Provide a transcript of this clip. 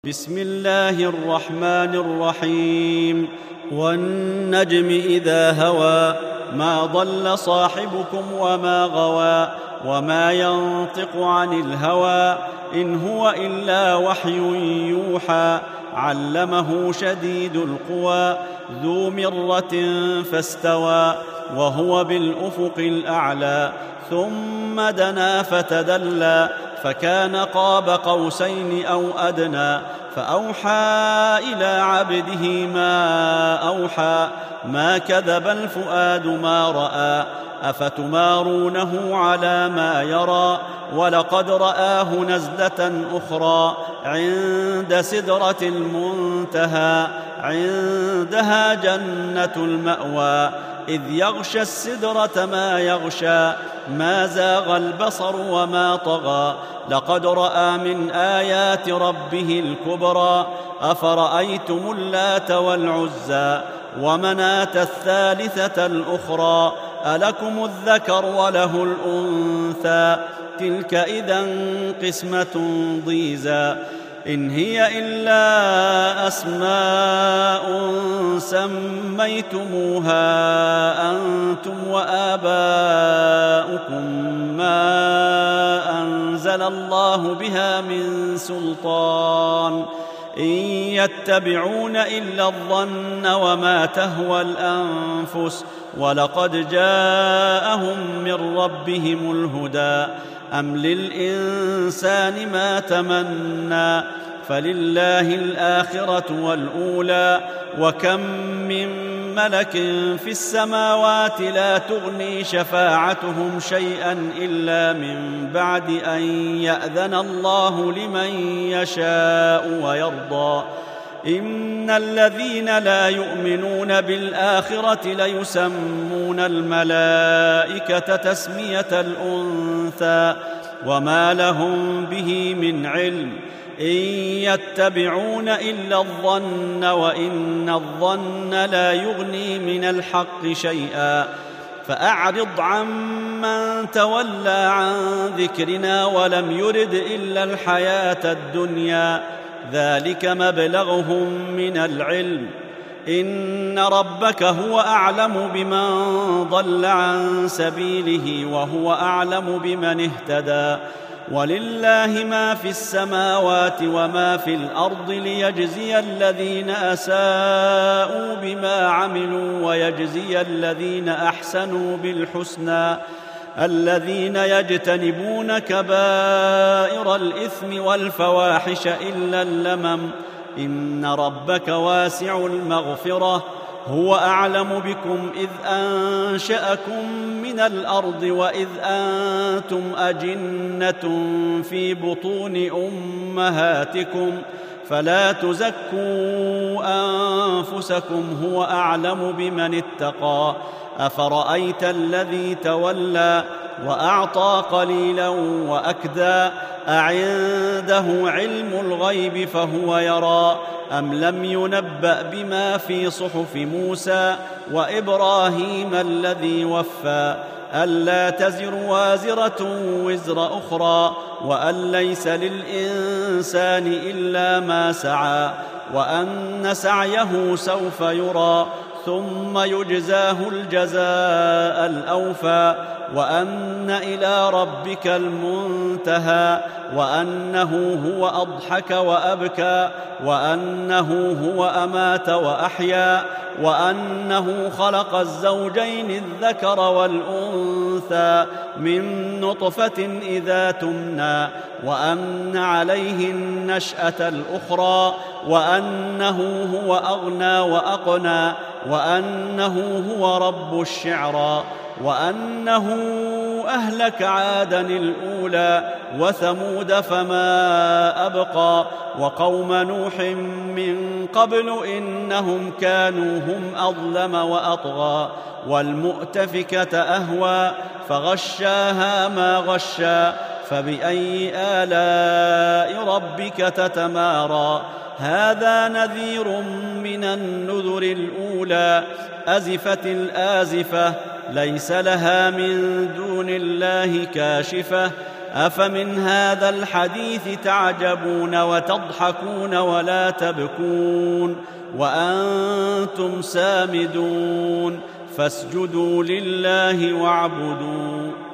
بسم الله الرحمن الرحيم والنجم إذا هوى ما ضل صاحبكم وما غوى وما ينطق عن الهوى إن هو إلا وحي يوحى علمه شديد القوى ذو مرة فاستوى وهو بالأفق الأعلى ثم دنا فتدلى فكان قاب قوسين أو أدنى فأوحى إلى عبده ما أوحى ما كذب الفؤاد ما رأى أفتمارونه على ما يرى ولقد رآه نزلة أخرى عند سدرة المنتهى عندها جنة المأوى إذ يغشى السدرة ما يغشى ما زاغ البصر وما طغى لقد رأى من آيات ربه الكبرى أفرأيتم اللات والعزى ومناة الثالثة الأخرى ألكم الذكر وله الأنثى تلك إذا قسمة ضيزى إن هي إلا أسماء سميتموها أنتم وآباؤكم ما أنزل الله بها من سلطان إن يتبعون إلا الظن وما تهوى الأنفس ولقد جاءهم من ربهم الهدى أم للإنسان ما تمنى فلله الآخرة والأولى وكم من ملك في السماوات لا تغني شفاعتهم شيئا إلا من بعد أن يأذن الله لمن يشاء ويرضى إن الذين لا يؤمنون بالآخرة ليسمون الملائكة تسمية الأنثى وما لهم به من علم إن يتبعون إلا الظن وإن الظن لا يغني من الحق شيئا فأعرض عمن تولى عن ذكرنا ولم يرد إلا الحياة الدنيا ذلك مبلغهم من العلم إن ربك هو أعلم بمن ضل عن سبيله وهو أعلم بمن اهتدى ولله ما في السماوات وما في الأرض ليجزي الذين أساءوا بما عملوا ويجزي الذين أحسنوا بالحسنى الذين يجتنبون كبائر الإثم والفواحش إلا اللمم إن ربك واسع المغفرة هو أعلم بكم إذ أنشأكم من الأرض وإذ أنتم أجنة في بطون أمهاتكم فلا تزكوا أنفسكم هو أعلم بمن اتقى أفرأيت الذي تولى وأعطى قليلا وأكدى أعنده علم الغيب فهو يرى أم لم ينبأ بما في صحف موسى وإبراهيم الذي وفى ألا تزر وازرة وزر أخرى وأن ليس للإنسان إلا ما سعى وأن سعيه سوف يرى ثم يجزاه الجزاء الأوفى وأن إلى ربك المنتهى وأنه هو أضحك وأبكى وأنه هو أمات وأحيا وأنه خلق الزوجين الذكر والأنثى من نطفة إذا تمنى وأن عليه النشأة الأخرى وأنه هو أغنى وأقنى وأنه هو رب الشعرى وأنه أهلك عادا الأولى وثمود فما أبقى وقوم نوح من قبل إنهم كانوا هم أظلم وأطغى والمؤتفكة أهوى فغشاها ما غشى فبأي آلاء ربك تتمارى هذا نذير من النذر الأولى أزفت الآزفة ليس لها من دون الله كاشفة أفمن هذا الحديث تعجبون وتضحكون ولا تبكون وأنتم سامدون فاسجدوا لله واعبدوا